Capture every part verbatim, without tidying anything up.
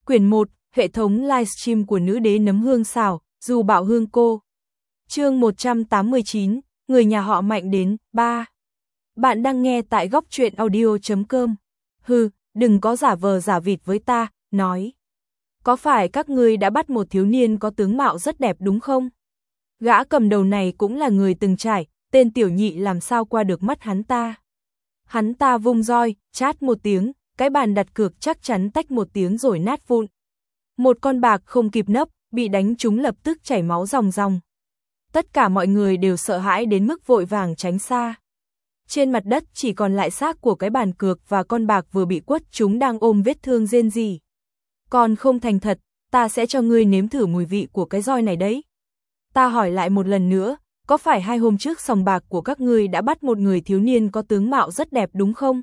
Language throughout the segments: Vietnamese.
Quyển một, hệ thống livestream của nữ đế nấm hương xào, dù bạo hương cô. Chương một trăm tám mươi chín, người nhà họ Mạnh đến, ba. Bạn đang nghe tại góc truyện audio chấm com. Hừ, đừng có giả vờ giả vịt với ta, nói. Có phải các ngươi đã bắt một thiếu niên có tướng mạo rất đẹp đúng không? Gã cầm đầu này cũng là người từng trải, tên tiểu nhị làm sao qua được mắt hắn ta. Hắn ta vung roi, chát một tiếng, cái bàn đặt cược chắc chắn tách một tiếng rồi nát vụn. Một con bạc không kịp nấp, bị đánh trúng lập tức chảy máu ròng ròng. Tất cả mọi người đều sợ hãi đến mức vội vàng tránh xa. Trên mặt đất chỉ còn lại xác của cái bàn cược và con bạc vừa bị quất chúng đang ôm vết thương rên rỉ. Còn không thành thật, ta sẽ cho ngươi nếm thử mùi vị của cái roi này đấy. Ta hỏi lại một lần nữa, có phải hai hôm trước sòng bạc của các ngươi đã bắt một người thiếu niên có tướng mạo rất đẹp đúng không?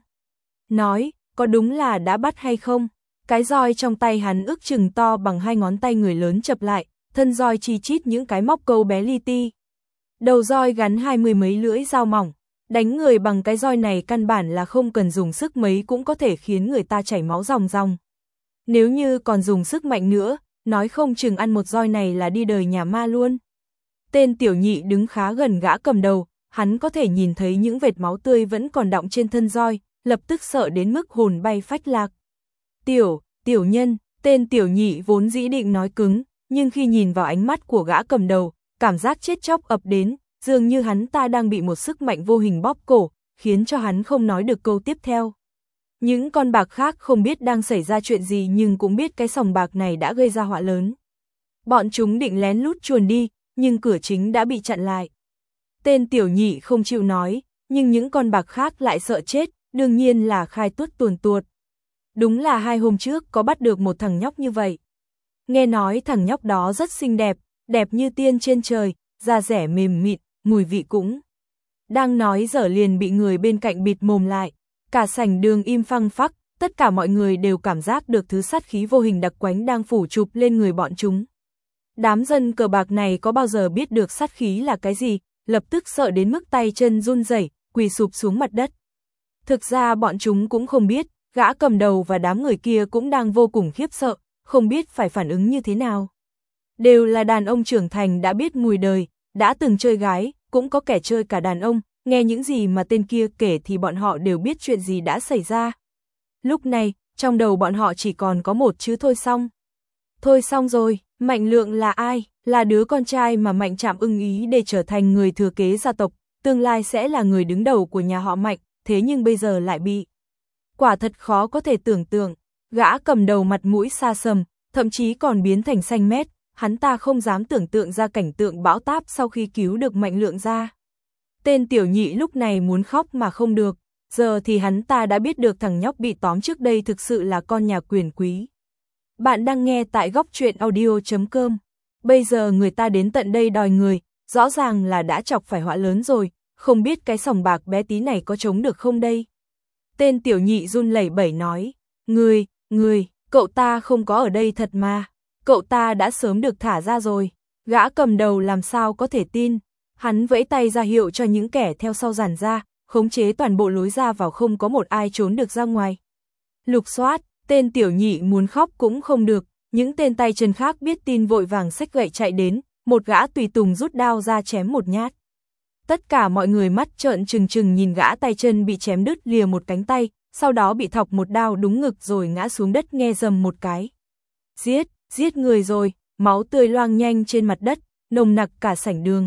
Nói, có đúng là đã bắt hay không? Cái roi trong tay hắn ước chừng to bằng hai ngón tay người lớn chập lại, thân roi chi chít những cái móc câu bé li ti. Đầu roi gắn hai mươi mấy lưỡi dao mỏng, đánh người bằng cái roi này căn bản là không cần dùng sức mấy cũng có thể khiến người ta chảy máu ròng ròng. Nếu như còn dùng sức mạnh nữa, nói không chừng ăn một roi này là đi đời nhà ma luôn. Tên tiểu nhị đứng khá gần gã cầm đầu, hắn có thể nhìn thấy những vệt máu tươi vẫn còn đọng trên thân roi, lập tức sợ đến mức hồn bay phách lạc. Tiểu, tiểu nhân, tên tiểu nhị vốn dĩ định nói cứng, nhưng khi nhìn vào ánh mắt của gã cầm đầu, cảm giác chết chóc ập đến, dường như hắn ta đang bị một sức mạnh vô hình bóp cổ, khiến cho hắn không nói được câu tiếp theo. Những con bạc khác không biết đang xảy ra chuyện gì nhưng cũng biết cái sòng bạc này đã gây ra họa lớn. Bọn chúng định lén lút chuồn đi, nhưng cửa chính đã bị chặn lại. Tên tiểu nhị không chịu nói, nhưng những con bạc khác lại sợ chết, đương nhiên là khai tuốt tuồn tuột. Đúng là hai hôm trước có bắt được một thằng nhóc như vậy. Nghe nói thằng nhóc đó rất xinh đẹp, đẹp như tiên trên trời, da rẻ mềm mịn, mùi vị cũng. Đang nói dở liền bị người bên cạnh bịt mồm lại, cả sảnh đường im phăng phắc, tất cả mọi người đều cảm giác được thứ sát khí vô hình đặc quánh đang phủ chụp lên người bọn chúng. Đám dân cờ bạc này có bao giờ biết được sát khí là cái gì, lập tức sợ đến mức tay chân run rẩy, quỳ sụp xuống mặt đất. Thực ra bọn chúng cũng không biết, gã cầm đầu và đám người kia cũng đang vô cùng khiếp sợ, không biết phải phản ứng như thế nào. Đều là đàn ông trưởng thành đã biết mùi đời, đã từng chơi gái, cũng có kẻ chơi cả đàn ông, nghe những gì mà tên kia kể thì bọn họ đều biết chuyện gì đã xảy ra. Lúc này, trong đầu bọn họ chỉ còn có một chữ thôi xong. Thôi xong rồi, Mạnh Lượng là ai? Là đứa con trai mà Mạnh Trạm ưng ý để trở thành người thừa kế gia tộc, tương lai sẽ là người đứng đầu của nhà họ Mạnh, thế nhưng bây giờ lại bị. Quả thật khó có thể tưởng tượng, gã cầm đầu mặt mũi xa sầm, thậm chí còn biến thành xanh mét, hắn ta không dám tưởng tượng ra cảnh tượng bão táp sau khi cứu được Mạnh Lượng ra. Tên tiểu nhị lúc này muốn khóc mà không được, giờ thì hắn ta đã biết được thằng nhóc bị tóm trước đây thực sự là con nhà quyền quý. Bạn đang nghe tại góc truyện audio chấm com. Bây giờ người ta đến tận đây đòi người, rõ ràng là đã chọc phải họa lớn rồi, không biết cái sòng bạc bé tí này có chống được không đây? Tên tiểu nhị run lẩy bẩy nói, người, người, cậu ta không có ở đây thật mà, cậu ta đã sớm được thả ra rồi. Gã cầm đầu làm sao có thể tin, hắn vẫy tay ra hiệu cho những kẻ theo sau giàn ra, khống chế toàn bộ lối ra vào không có một ai trốn được ra ngoài. Lục soát, tên tiểu nhị muốn khóc cũng không được, những tên tay chân khác biết tin vội vàng xách gậy chạy đến, một gã tùy tùng rút đao ra chém một nhát. Tất cả mọi người mắt trợn trừng trừng nhìn gã tay chân bị chém đứt lìa một cánh tay, sau đó bị thọc một đao đúng ngực rồi ngã xuống đất nghe rầm một cái. Giết, giết người rồi, máu tươi loang nhanh trên mặt đất, nồng nặc cả sảnh đường.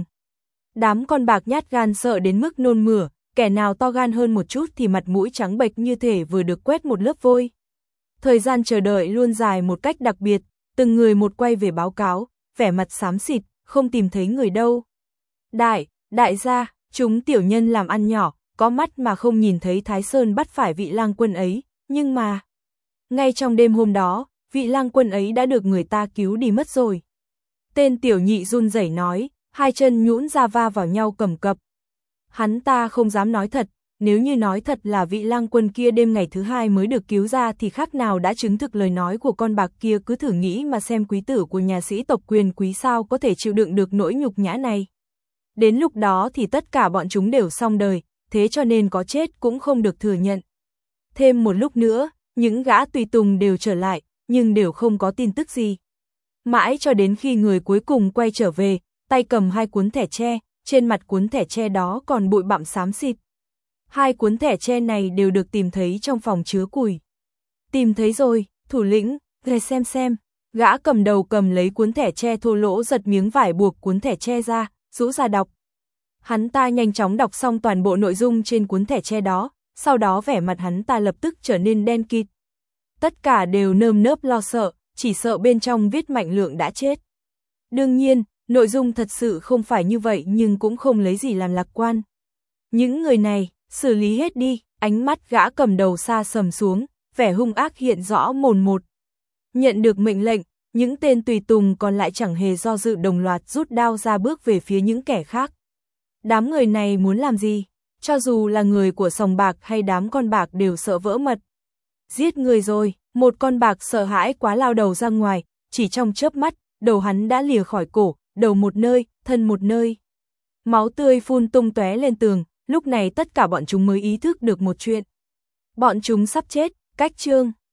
Đám con bạc nhát gan sợ đến mức nôn mửa, kẻ nào to gan hơn một chút thì mặt mũi trắng bệch như thể vừa được quét một lớp vôi. Thời gian chờ đợi luôn dài một cách đặc biệt, từng người một quay về báo cáo, vẻ mặt xám xịt, không tìm thấy người đâu. Đại, đại gia, chúng tiểu nhân làm ăn nhỏ, có mắt mà không nhìn thấy Thái Sơn bắt phải vị lang quân ấy, nhưng mà... Ngay trong đêm hôm đó, vị lang quân ấy đã được người ta cứu đi mất rồi. Tên tiểu nhị run rẩy nói, hai chân nhũn ra va vào nhau cầm cập. Hắn ta không dám nói thật, nếu như nói thật là vị lang quân kia đêm ngày thứ hai mới được cứu ra thì khác nào đã chứng thực lời nói của con bạc kia. Cứ thử nghĩ mà xem quý tử của nhà sĩ tộc quyền quý sao có thể chịu đựng được nỗi nhục nhã này. Đến lúc đó thì tất cả bọn chúng đều xong đời, thế cho nên có chết cũng không được thừa nhận. Thêm một lúc nữa, những gã tùy tùng đều trở lại, nhưng đều không có tin tức gì. Mãi cho đến khi người cuối cùng quay trở về, tay cầm hai cuốn thẻ tre, trên mặt cuốn thẻ tre đó còn bụi bặm xám xịt. Hai cuốn thẻ tre này đều được tìm thấy trong phòng chứa củi. Tìm thấy rồi, thủ lĩnh, về xem xem. Gã cầm đầu cầm lấy cuốn thẻ tre thô lỗ giật miếng vải buộc cuốn thẻ tre ra, rũ ra đọc. Hắn ta nhanh chóng đọc xong toàn bộ nội dung trên cuốn thẻ tre đó, sau đó vẻ mặt hắn ta lập tức trở nên đen kịt. Tất cả đều nơm nớp lo sợ, chỉ sợ bên trong viết Mạnh Lượng đã chết. Đương nhiên, nội dung thật sự không phải như vậy nhưng cũng không lấy gì làm lạc quan. Những người này, xử lý hết đi, ánh mắt gã cầm đầu xa sầm xuống, vẻ hung ác hiện rõ mồn một. Nhận được mệnh lệnh, những tên tùy tùng còn lại chẳng hề do dự đồng loạt rút đao ra bước về phía những kẻ khác. Đám người này muốn làm gì? Cho dù là người của sòng bạc hay đám con bạc đều sợ vỡ mật. Giết người rồi, một con bạc sợ hãi quá lao đầu ra ngoài, chỉ trong chớp mắt, đầu hắn đã lìa khỏi cổ, đầu một nơi, thân một nơi. Máu tươi phun tung tóe lên tường, lúc này tất cả bọn chúng mới ý thức được một chuyện. Bọn chúng sắp chết, cách chương.